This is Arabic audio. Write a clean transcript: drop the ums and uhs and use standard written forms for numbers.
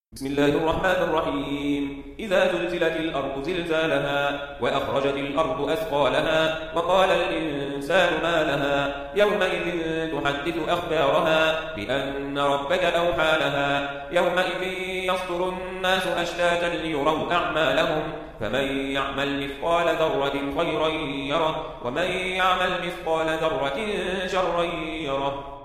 بسم الله الرحمن الرحيم. إذا زلزلت الأرض زلزالها وأخرجت الأرض أثقالها وقال الإنسان ما لها يومئذ تحدث أخبارها بأن ربك أوحى لها يومئذ يصدر الناس أشتاتا ليروا أعمالهم فمن يعمل مثقال ذرة خيرا يره ومن يعمل مثقال ذرة شرا يره.